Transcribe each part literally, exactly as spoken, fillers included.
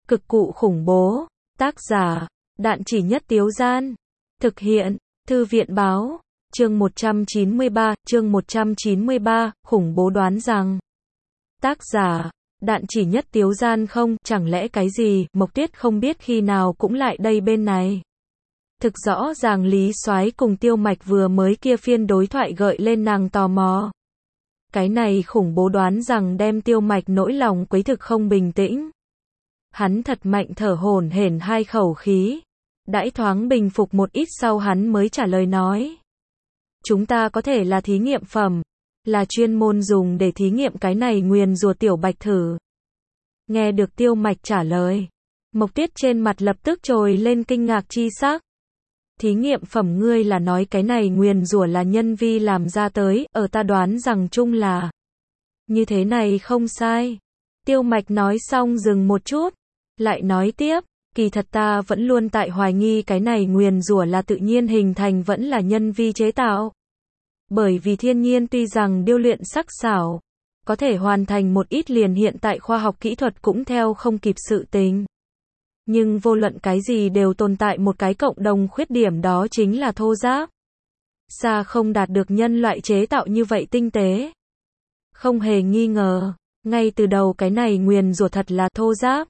Cực cụ khủng bố. Tác giả, Đạn Chỉ Nhất Tiếu Gian. Thực hiện, Thư viện báo. Chương một trăm chín mươi ba, chương một trăm chín mươi ba, khủng bố đoán rằng. Tác giả, Đạn Chỉ Nhất Tiếu Gian. Không, chẳng lẽ cái gì, Mộc Tuyết không biết khi nào cũng lại đây bên này. Thực rõ ràng Lý Soái cùng Tiêu Mạch vừa mới kia phiên đối thoại gợi lên nàng tò mò. Cái này khủng bố đoán rằng đem Tiêu Mạch nỗi lòng quấy thực không bình tĩnh. Hắn thật mạnh thở hổn hển hai khẩu khí. Đãi thoáng bình phục một ít sau hắn mới trả lời nói. Chúng ta có thể là thí nghiệm phẩm, là chuyên môn dùng để thí nghiệm cái này nguyền rùa tiểu bạch thử. Nghe được Tiêu Mạch trả lời, Mộc Tuyết trên mặt lập tức trồi lên kinh ngạc chi sắc. Thí nghiệm phẩm ngươi là nói cái này nguyền rủa là nhân vi làm ra tới, ở ta đoán rằng chung là như thế này không sai. Tiêu Mạch nói xong dừng một chút, lại nói tiếp, kỳ thật ta vẫn luôn tại hoài nghi cái này nguyền rủa là tự nhiên hình thành vẫn là nhân vi chế tạo. Bởi vì thiên nhiên tuy rằng điêu luyện sắc sảo, có thể hoàn thành một ít liền hiện tại khoa học kỹ thuật cũng theo không kịp sự tình. Nhưng vô luận cái gì đều tồn tại một cái cộng đồng khuyết điểm, đó chính là thô giáp. Xa không đạt được nhân loại chế tạo như vậy tinh tế. Không hề nghi ngờ, ngay từ đầu cái này nguyền rủa thật là thô giáp.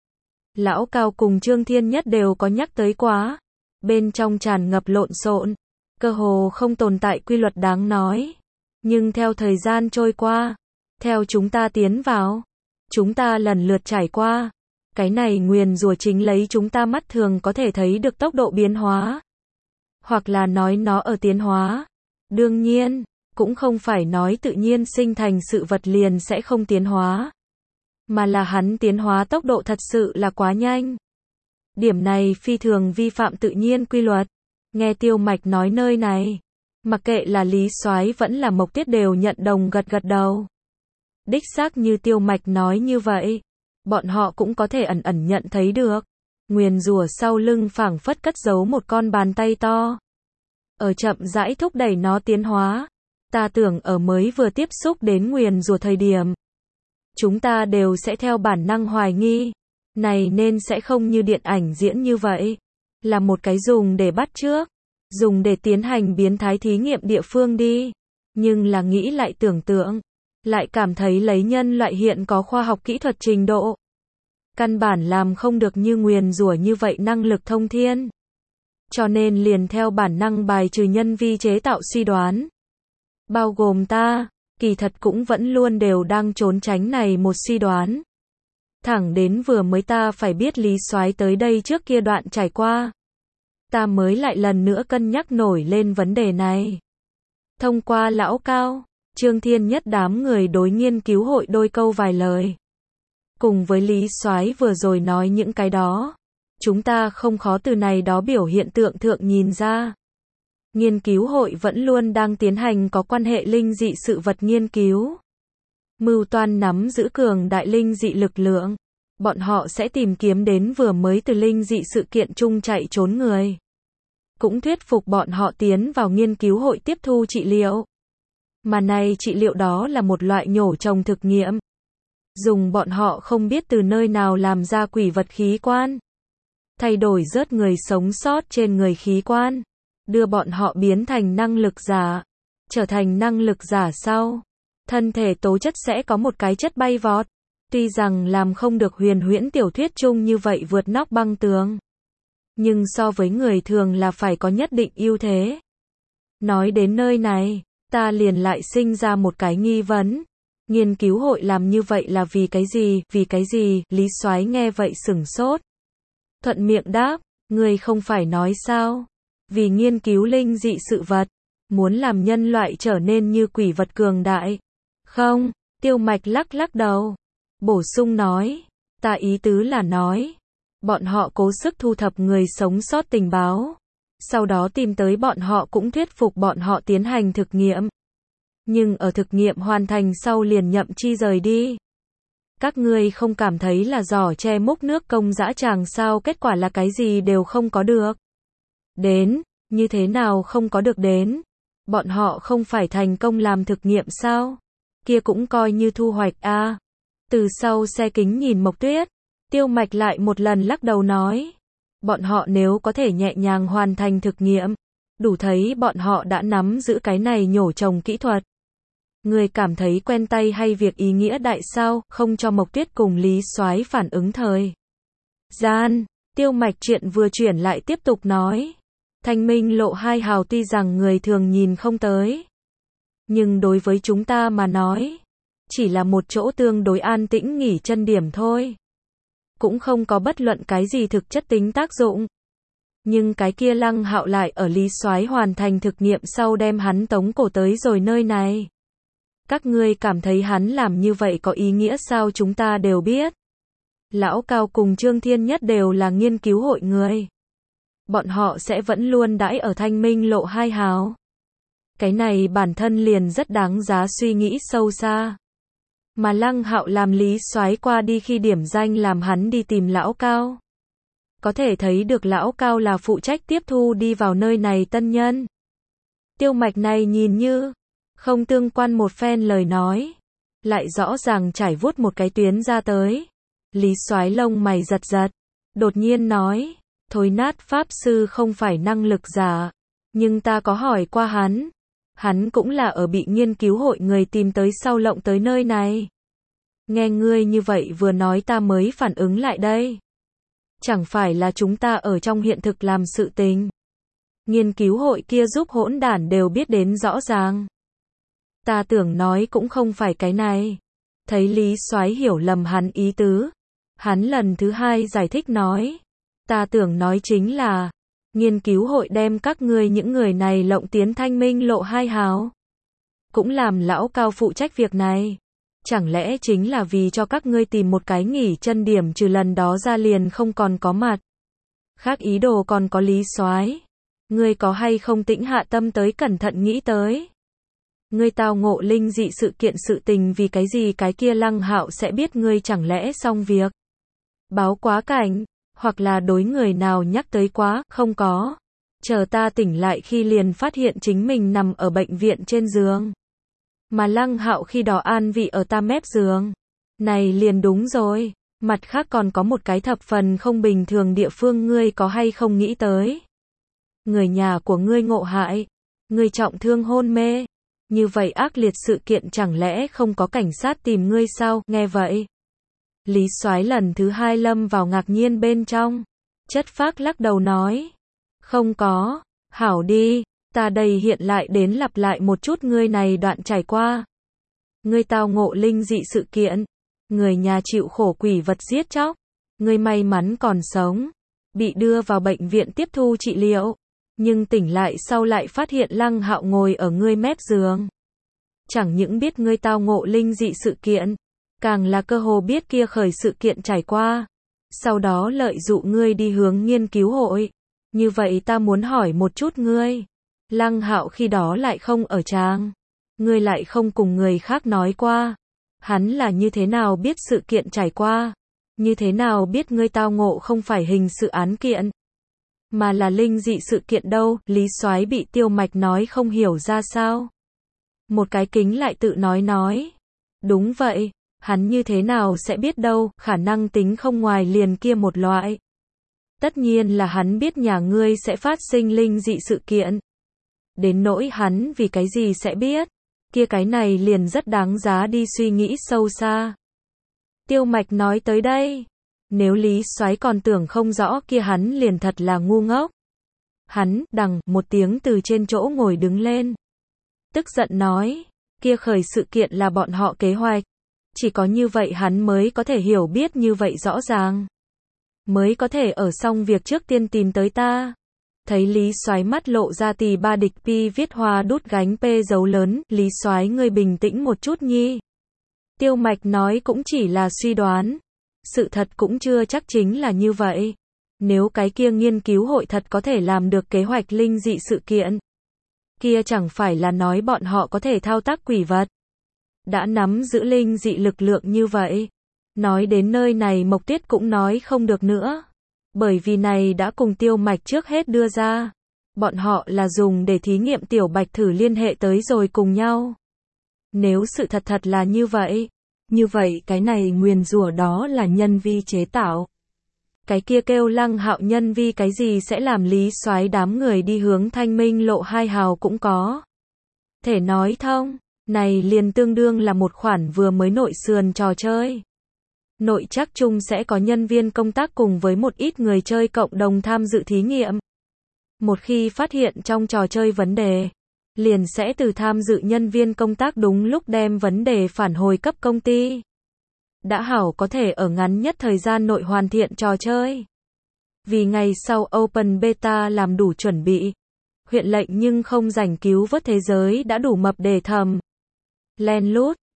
Lão Cao cùng Trương Thiên Nhất đều có nhắc tới quá. Bên trong tràn ngập lộn xộn, cơ hồ không tồn tại quy luật đáng nói. Nhưng theo thời gian trôi qua, theo chúng ta tiến vào, chúng ta lần lượt trải qua. Cái này nguyền rủa chính lấy chúng ta mắt thường có thể thấy được tốc độ biến hóa. Hoặc là nói nó ở tiến hóa. Đương nhiên, cũng không phải nói tự nhiên sinh thành sự vật liền sẽ không tiến hóa. Mà là hắn tiến hóa tốc độ thật sự là quá nhanh. Điểm này phi thường vi phạm tự nhiên quy luật. Nghe Tiêu Mạch nói nơi này, mặc kệ là Lý Soái vẫn là Mộc Tuyết đều nhận đồng gật gật đầu. Đích xác như Tiêu Mạch nói như vậy. Bọn họ cũng có thể ẩn ẩn nhận thấy được. Nguyền rủa sau lưng phảng phất cất giấu một con bàn tay to. Ở chậm rãi thúc đẩy nó tiến hóa. Ta tưởng ở mới vừa tiếp xúc đến nguyền rủa thời điểm, chúng ta đều sẽ theo bản năng hoài nghi. Này nên sẽ không như điện ảnh diễn như vậy. Là một cái dùng để bắt chước, dùng để tiến hành biến thái thí nghiệm địa phương đi. Nhưng là nghĩ lại tưởng tượng, lại cảm thấy lấy nhân loại hiện có khoa học kỹ thuật trình độ, căn bản làm không được như nguyền rủa như vậy năng lực thông thiên. Cho nên liền theo bản năng bài trừ nhân vi chế tạo suy đoán. Bao gồm ta, kỳ thật cũng vẫn luôn đều đang trốn tránh này một suy đoán. Thẳng đến vừa mới ta phải biết Lý Soái tới đây trước kia đoạn trải qua, ta mới lại lần nữa cân nhắc nổi lên vấn đề này. Thông qua Lão Cao, Trương Thiên Nhất đám người đối nghiên cứu hội đôi câu vài lời. Cùng với Lý Soái vừa rồi nói những cái đó, chúng ta không khó từ này đó biểu hiện tượng thượng nhìn ra. Nghiên cứu hội vẫn luôn đang tiến hành có quan hệ linh dị sự vật nghiên cứu. Mưu toan nắm giữ cường đại linh dị lực lượng. Bọn họ sẽ tìm kiếm đến vừa mới từ linh dị sự kiện chung chạy trốn người. Cũng thuyết phục bọn họ tiến vào nghiên cứu hội tiếp thu trị liệu. Mà này trị liệu đó là một loại nhổ trồng thực nghiệm. Dùng bọn họ không biết từ nơi nào làm ra quỷ vật khí quan. Thay đổi rớt người sống sót trên người khí quan. Đưa bọn họ biến thành năng lực giả. Trở thành năng lực giả sau, thân thể tố chất sẽ có một cái chất bay vọt. Tuy rằng làm không được huyền huyễn tiểu thuyết chung như vậy vượt nóc băng tường. Nhưng so với người thường là phải có nhất định ưu thế. Nói đến nơi này, ta liền lại sinh ra một cái nghi vấn. Nghiên cứu hội làm như vậy là vì cái gì, vì cái gì, Lý Soái nghe vậy sửng sốt. Thuận miệng đáp, ngươi không phải nói sao? Vì nghiên cứu linh dị sự vật, muốn làm nhân loại trở nên như quỷ vật cường đại. Không, Tiêu Mạch lắc lắc đầu. Bổ sung nói, ta ý tứ là nói, bọn họ cố sức thu thập người sống sót tình báo. Sau đó tìm tới bọn họ cũng thuyết phục bọn họ tiến hành thực nghiệm. Nhưng ở thực nghiệm hoàn thành sau liền nhậm chi rời đi. Các ngươi không cảm thấy là giỏ che múc nước công dã tràng sao, kết quả là cái gì đều không có được. Đến, như thế nào không có được đến? Bọn họ không phải thành công làm thực nghiệm sao? Kia cũng coi như thu hoạch a. À. Từ sau xe kính nhìn Mộc Tuyết, Tiêu Mạch lại một lần lắc đầu nói. Bọn họ nếu có thể nhẹ nhàng hoàn thành thực nghiệm, đủ thấy bọn họ đã nắm giữ cái này nhổ trồng kỹ thuật. Người cảm thấy quen tay hay việc ý nghĩa đại sao, không cho Mộc Tuyết cùng Lý Soái phản ứng thời gian. Tiêu Mạch chuyện vừa chuyển lại tiếp tục nói. Thanh Minh lộ hai hào tuy rằng người thường nhìn không tới, nhưng đối với chúng ta mà nói, chỉ là một chỗ tương đối an tĩnh nghỉ chân điểm thôi. Cũng không có bất luận cái gì thực chất tính tác dụng. Nhưng cái kia Lăng Hạo lại ở Lý Soái hoàn thành thực nghiệm sau đem hắn tống cổ tới rồi nơi này. Các ngươi cảm thấy hắn làm như vậy có ý nghĩa sao? Chúng ta đều biết. Lão Cao cùng Trương Thiên Nhất đều là nghiên cứu hội người. Bọn họ sẽ vẫn luôn đãi ở Thanh Minh lộ hai hào. Cái này bản thân liền rất đáng giá suy nghĩ sâu xa. Mà Lăng Hạo làm Lý Soái qua đi khi điểm danh làm hắn đi tìm Lão Cao. Có thể thấy được Lão Cao là phụ trách tiếp thu đi vào nơi này tân nhân. Tiêu Mạch này nhìn như không tương quan một phen lời nói, lại rõ ràng trải vuốt một cái tuyến ra tới. Lý Soái lông mày giật giật, đột nhiên nói, Thối Nát Pháp Sư không phải năng lực giả, nhưng ta có hỏi qua hắn. Hắn cũng là ở bị nghiên cứu hội người tìm tới sau lộng tới nơi này. Nghe ngươi như vậy vừa nói ta mới phản ứng lại đây. Chẳng phải là chúng ta ở trong hiện thực làm sự tình. Nghiên cứu hội kia giúp hỗn đản đều biết đến rõ ràng. Ta tưởng nói cũng không phải cái này. Thấy Lý Soái hiểu lầm hắn ý tứ. Hắn lần thứ hai giải thích nói. Ta tưởng nói chính là, nghiên cứu hội đem các ngươi những người này lộng tiến Thanh Minh lộ hai hào. Cũng làm Lão Cao phụ trách việc này. Chẳng lẽ chính là vì cho các ngươi tìm một cái nghỉ chân điểm trừ lần đó ra liền không còn có mặt. Khác ý đồ còn có Lý Soái. Ngươi có hay không tĩnh hạ tâm tới cẩn thận nghĩ tới. Ngươi tao ngộ linh dị sự kiện sự tình vì cái gì cái kia Lăng Hạo sẽ biết ngươi chẳng lẽ xong việc. Báo quá cảnh, hoặc là đối người nào nhắc tới quá, không có. Chờ ta tỉnh lại khi liền phát hiện chính mình nằm ở bệnh viện trên giường. Mà Lăng Hạo khi đó an vị ở ta mép giường. Này liền đúng rồi. Mặt khác còn có một cái thập phần không bình thường địa phương ngươi có hay không nghĩ tới. Người nhà của ngươi ngộ hại. Ngươi trọng thương hôn mê. Như vậy ác liệt sự kiện chẳng lẽ không có cảnh sát tìm ngươi sao? Nghe vậy. Lý Soái lần thứ hai lâm vào ngạc nhiên bên trong. Chất phác lắc đầu nói. Không có. Hảo đi. Ta đây hiện lại đến lặp lại một chút ngươi này đoạn trải qua. Ngươi tao ngộ linh dị sự kiện. Người nhà chịu khổ quỷ vật giết chóc. Ngươi may mắn còn sống. Bị đưa vào bệnh viện tiếp thu trị liệu. Nhưng tỉnh lại sau lại phát hiện Lăng Hạo ngồi ở ngươi mép giường. Chẳng những biết ngươi tao ngộ linh dị sự kiện. Càng là cơ hồ biết kia khởi sự kiện trải qua. Sau đó lợi dụ ngươi đi hướng nghiên cứu hội. Như vậy ta muốn hỏi một chút ngươi. Lăng Hạo khi đó lại không ở tràng. Ngươi lại không cùng người khác nói qua. Hắn là như thế nào biết sự kiện trải qua? Như thế nào biết ngươi tao ngộ không phải hình sự án kiện? Mà là linh dị sự kiện đâu? Lý Soái bị Tiêu Mạch nói không hiểu ra sao. Một cái kính lại tự nói nói. Đúng vậy. Hắn như thế nào sẽ biết đâu, khả năng tính không ngoài liền kia một loại. Tất nhiên là hắn biết nhà ngươi sẽ phát sinh linh dị sự kiện. Đến nỗi hắn vì cái gì sẽ biết, kia cái này liền rất đáng giá đi suy nghĩ sâu xa. Tiêu Mạch nói tới đây, nếu Lý Soái còn tưởng không rõ kia hắn liền thật là ngu ngốc. Hắn, đằng, một tiếng từ trên chỗ ngồi đứng lên. Tức giận nói, kia khởi sự kiện là bọn họ kế hoạch. Chỉ có như vậy hắn mới có thể hiểu biết như vậy rõ ràng. Mới có thể ở xong việc trước tiên tìm tới ta. Thấy Lý Soái mắt lộ ra tì ba địch pi viết hoa đút gánh p dấu lớn, Lý Soái ngươi bình tĩnh một chút nhi. Tiêu Mạch nói cũng chỉ là suy đoán. Sự thật cũng chưa chắc chính là như vậy. Nếu cái kia nghiên cứu hội thật có thể làm được kế hoạch linh dị sự kiện. Kia chẳng phải là nói bọn họ có thể thao tác quỷ vật. Đã nắm giữ linh dị lực lượng như vậy. Nói đến nơi này Mộc Tuyết cũng nói không được nữa. Bởi vì này đã cùng Tiêu Mạch trước hết đưa ra. Bọn họ là dùng để thí nghiệm Tiểu Bạch thử liên hệ tới rồi cùng nhau. Nếu sự thật thật là như vậy. Như vậy cái này nguyền rủa đó là nhân vi chế tạo. Cái kia kêu Lăng Hạo nhân vi cái gì sẽ làm Lý Soái đám người đi hướng Thanh Minh lộ hai hào cũng có thể nói thông, này liền tương đương là một khoản vừa mới nội sườn trò chơi. Nội chắc chung sẽ có nhân viên công tác cùng với một ít người chơi cộng đồng tham dự thí nghiệm. Một khi phát hiện trong trò chơi vấn đề, liền sẽ từ tham dự nhân viên công tác đúng lúc đem vấn đề phản hồi cấp công ty. Đã hảo có thể ở ngắn nhất thời gian nội hoàn thiện trò chơi. Vì ngày sau Open Beta làm đủ chuẩn bị, huyện lệnh nhưng không rảnh cứu vớt thế giới đã đủ mập để thầm. Len lút,